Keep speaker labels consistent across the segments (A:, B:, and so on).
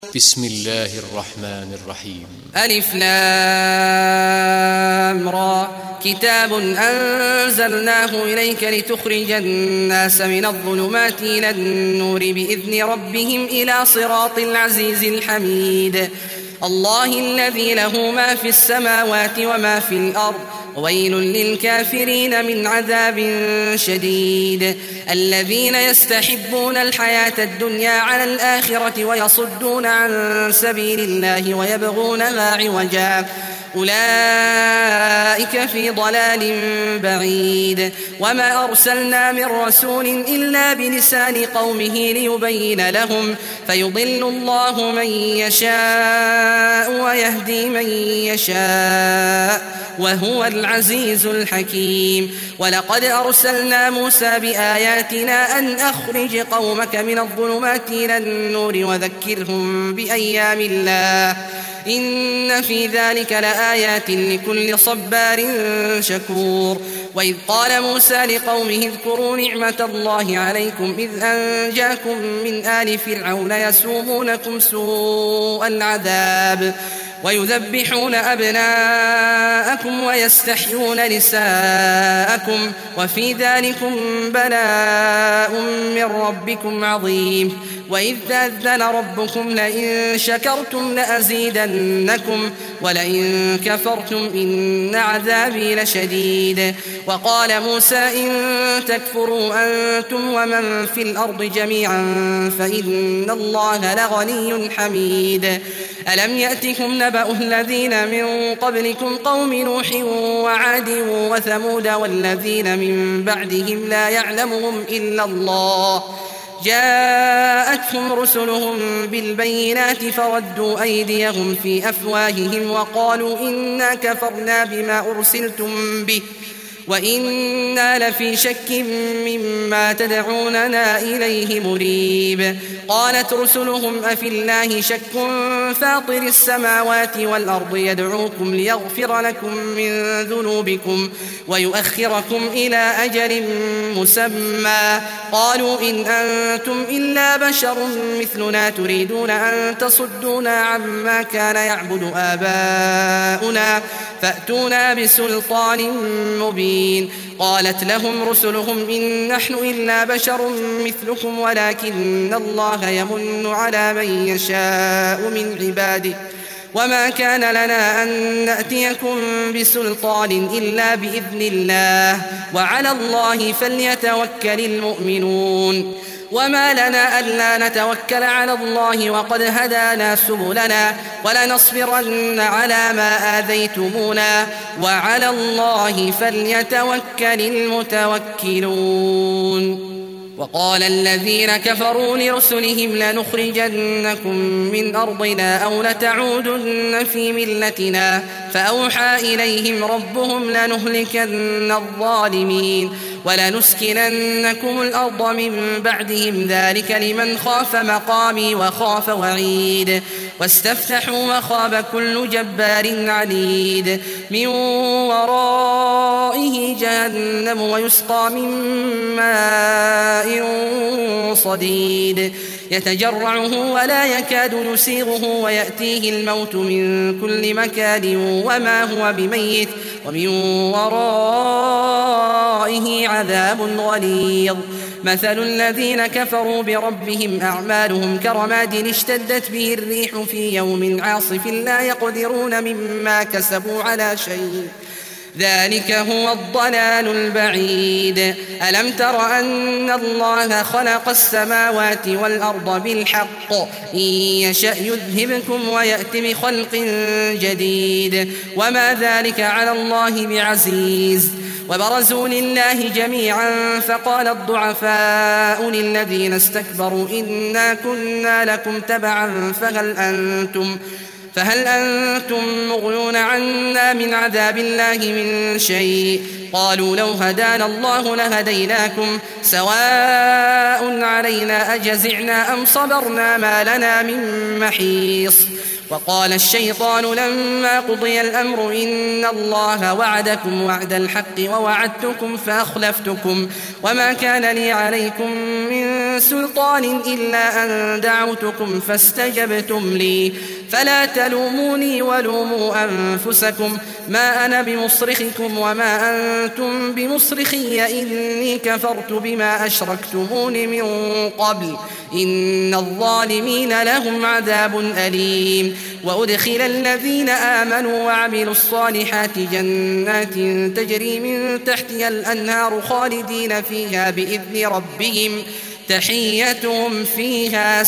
A: بسم الله الرحمن الرحيم.
B: ألف لام را كتاب أنزلناه إليك لتخرج الناس من الظلمات إلى النور بإذن ربهم إلى صراط العزيز الحميد الله الذي له ما في السماوات وما في الأرض ويل للكافرين من عذاب شديد الذين يستحبون الحياة الدنيا على الآخرة ويصدون عن سبيل الله ويبغونها عوجا أولئك في ضلال بعيد وما أرسلنا من رسول إلا بلسان قومه ليبين لهم فيضل الله من يشاء ويهدي من يشاء وهو العزيز الحكيم ولقد أرسلنا موسى بآياتنا أن أخرج قومك من الظلمات إلى النور وذكرهم بأيام الله إن في ذلك لآيات لكل صبار شكور وإذ قال موسى لقومه اذكروا نعمة الله عليكم إذ أنجاكم من آل فرعون يسومونكم سوء العذاب ويذبحون أبناءكم ويستحيون نساءكم وفي ذلكم بلاء من ربكم عظيم وإذ تأذن ربكم لئن شكرتم لأزيدنكم ولئن كفرتم إن عذابي لشديد وقال موسى إن تكفروا أنتم ومن في الأرض جميعا فإن الله لغني حميد ألم يأتكم نبأ الذين من قبلكم قوم نوح وعاد وثمود والذين من بعدهم لا يعلمهم إلا الله جاءتهم رسلهم بالبينات فردوا أيديهم في أفواههم وقالوا إنا كفرنا بما أرسلتم به وإنا لفي شك مما تدعوننا إليه مريب قالت رسلهم أفي الله شك فاطر السماوات والأرض يدعوكم ليغفر لكم من ذنوبكم ويؤخركم إلى أجل مسمى قالوا إن أنتم إلا بشر مثلنا تريدون أن تصدونا عما كان يعبد آباؤنا فأتونا بسلطان مبين قالت لهم رسلهم إن نحن إلا بشر مثلكم ولكن الله يمن على من يشاء من عباده وما كان لنا أن نأتيكم بسلطان إلا بإذن الله وعلى الله فليتوكل المؤمنون وما لنا ألا نتوكل على الله وقد هدانا سبلنا ولنصبرن على ما آذيتمونا وعلى الله فليتوكل المتوكلون وقال الذين كفروا لرسلهم لنخرجنكم من أرضنا أو لتعودن في ملتنا فأوحى إليهم ربهم لنهلكن الظالمين ولنسكننكم الأرض من بعدهم ذلك لمن خاف مقامي وخاف وعيد واستفتحوا وخاب كل جبار عنيد من ورائه جهنم ويسقى من ماء صديد يتجرعه ولا يكاد يسيغه ويأتيه الموت من كل مكان وما هو بميت ومن ورائه عذاب غليظ مثل الذين كفروا بربهم أعمالهم كرماد اشتدت به الريح في يوم عاصف لا يقدرون مما كسبوا على شيء ذلك هو الضلال البعيد ألم تر أن الله خلق السماوات والأرض بالحق إن يشأ يذهبكم ويأتي بخلق جديد وما ذلك على الله بعزيز وبرزوا لله جميعا فقال الضعفاء للذين استكبروا إنا كنا لكم تبعا فهل أنتم مغنون عنا من عذاب الله من شيء قالوا لو هدانا الله لهديناكم سواء علينا أجزعنا أم صبرنا ما لنا من محيص وقال الشيطان لما قضي الأمر إن الله وعدكم وعد الحق ووعدتكم فأخلفتكم وما كان لي عليكم من سلطان إلا أن دعوتكم فاستجبتم لي فلا تلوموني ولوموا أنفسكم ما أنا بمصرخكم وما أنتم بمصرخي إني كفرت بما أشركتمون من قبل إن الظالمين لهم عذاب أليم وأدخل الذين آمنوا وعملوا الصالحات جنات تجري من تحتها الأنهار خالدين فيها بإذن ربهم تحيتهم فيها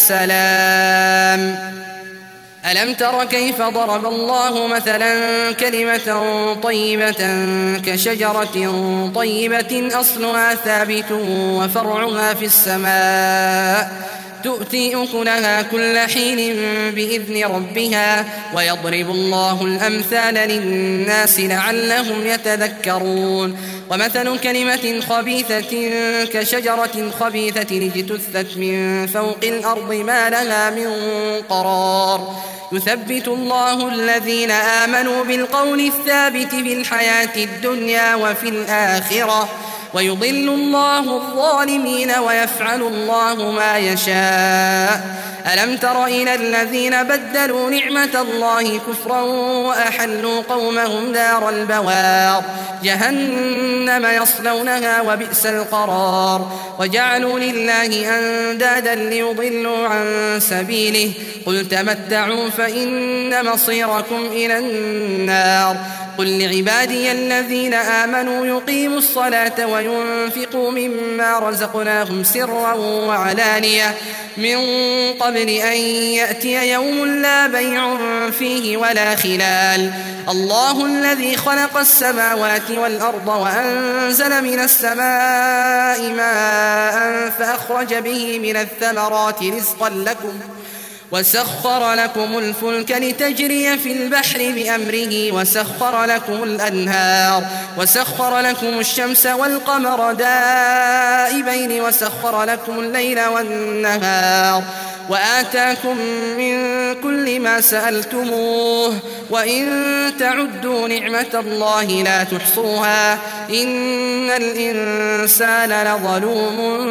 B: سلام ألم تر كيف ضرب الله مثلا كلمة طيبة كشجرة طيبة أصلها ثابت وفرعها في السماء تؤتي أكلها كل حين بإذن ربها ويضرب الله الأمثال للناس لعلهم يتذكرون ومثل كلمة خبيثة كشجرة خبيثة اجتثت من فوق الأرض ما لها من قرار يثبت الله الذين آمنوا بالقول الثابت في الحياة الدنيا وفي الآخرة ويضل الله الظالمين ويفعل الله ما يشاء ألم تر إلى الذين بدلوا نعمة الله كفرا وأحلوا قومهم دار البوار جهنم يصلونها وبئس القرار وجعلوا لله أندادا ليضلوا عن سبيله قل تمتعوا فإن مصيركم إلى النار قل لعبادي الذين آمنوا يقيموا الصلاة وينفقوا مما رزقناهم سرا وعلانية من قبل أن يأتي يوم لا بيع فيه ولا خلال الله الذي خلق السماوات والأرض وأنزل من السماء ماء فأخرج به من الثمرات رزقا لكم وسخر لكم الفلك لتجري في البحر بأمره وسخر لكم الأنهار وسخر لكم الشمس والقمر دائبين وسخر لكم الليل والنهار وآتاكم من كل ما سألتموه وإن تعدوا نعمة الله لا تحصوها إن الإنسان لظلوم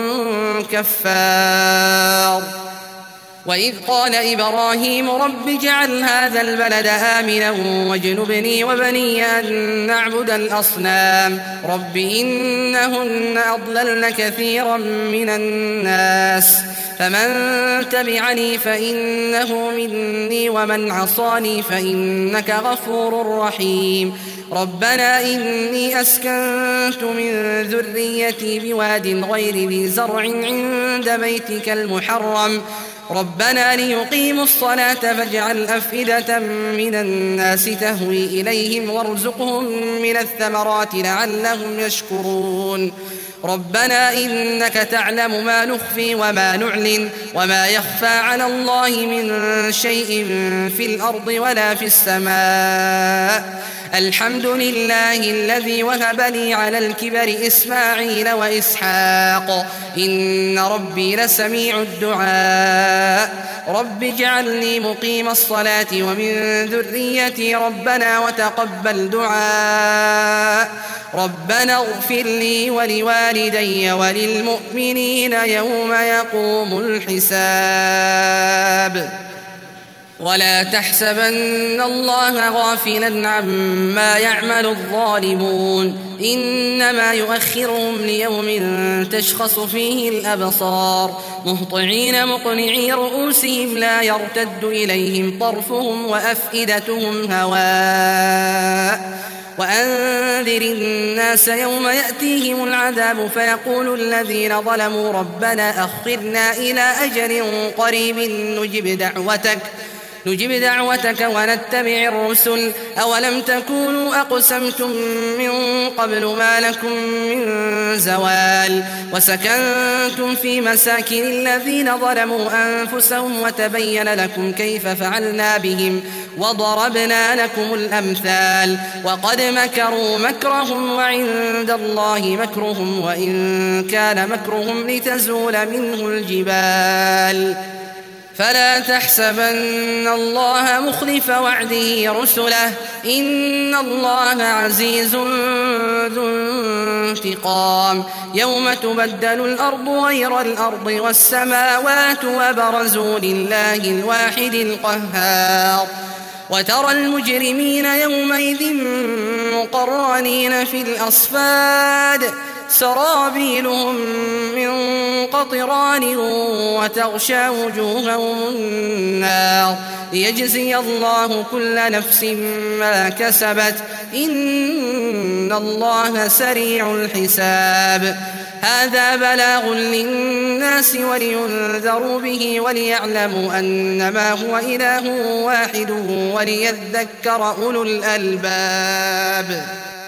B: كفار وإذ قال إبراهيم رب اجعل هذا البلد آمنا واجنبني وبني أن نعبد الأصنام رب إنهن أضللن كثيرا من الناس فمن تبعني فإنه مني ومن عصاني فإنك غفور رحيم ربنا إني أسكنت من ذريتي بواد غير ذي زرع عند بيتك المحرم ربنا ليقيموا الصلاة فاجعل أفئدة من الناس تهوي إليهم وارزقهم من الثمرات لعلهم يشكرون ربنا إنك تعلم ما نخفي وما نعلن وما يخفى على الله من شيء في الأرض ولا في السماء الحمد لله الذي وهب لي على الكبر إسماعيل وإسحاق إن ربي لسميع الدعاء رب اجعلني مقيم الصلاة ومن ذريتي ربنا وتقبل دعاء ربنا اغفر لي ولوالدي وللمؤمنين يوم يقوم الحساب ولا تحسبن الله غافلا عما يعمل الظالمون إنما يؤخرهم ليوم تشخص فيه الأبصار مهطعين مقنعي رؤوسهم لا يرتد إليهم طرفهم وأفئدتهم هواء وأنذر الناس يوم يأتيهم العذاب فيقول الذين ظلموا ربنا أخرنا إلى أجل قريب نجب دعوتك ونتبع الرسل أولم تكونوا أقسمتم من قبل ما لكم من زوال وسكنتم في مساكن الذين ظلموا أنفسهم وتبين لكم كيف فعلنا بهم وضربنا لكم الأمثال وقد مكروا مكرهم وعند الله مكرهم وإن كان مكرهم لتزول منه الجبال فلا تحسبن الله مخلف وعده رسله إن الله عزيز ذو انتقام يوم تبدل الأرض غير الأرض والسماوات وبرزوا لله الواحد القهار وترى المجرمين يومئذ مقرنين في الأصفاد سرابيلهم من قطران وتغشى وجوههم النار ليجزي الله كل نفس ما كسبت إن الله سريع الحساب هذا بلاغ للناس ولينذروا به وليعلموا أنما هو إله واحد وليذكر أولو الألباب